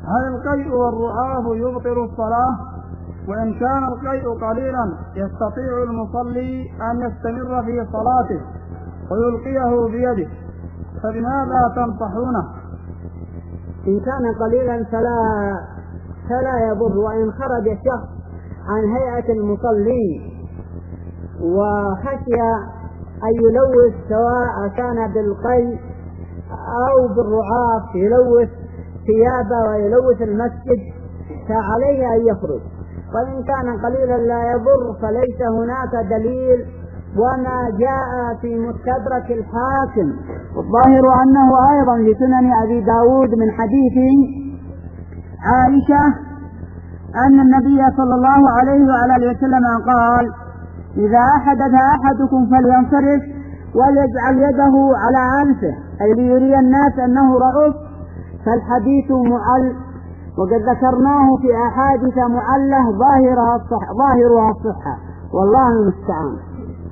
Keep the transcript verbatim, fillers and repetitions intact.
هل القيء والرعاف يبطل الصلاة؟ وإن كان القيء قليلا يستطيع المصلي أن يستمر في صلاته ويلقيه بيده، فبماذا تنصحونه؟ إن كان قليلا فلا, فلا يضر، وإن خرج الشخص عن هيئة المصلين وخشي أن يلوث سواء كان بالقيء أو بالرعاف يلوث ثيابه ويلوث المسجد فعليه أن يخرج. وإن كان قليلا لا يضر فليس هناك دليل، وما جاء في مستدرك الحاكم والظاهر أنه أيضا لسنن أبي داود من حديث عائشة أن النبي صلى الله عليه وعلى وسلم قال: إذا أحدث أحدكم فلينصرف وليجعل يده على أنفه، أي ليري الناس أنه رؤوف. فالحديث معل، وقد ذكرناه في أحاديث معله ظاهرها الصحة، ظاهرها الصحة، والله المستعان.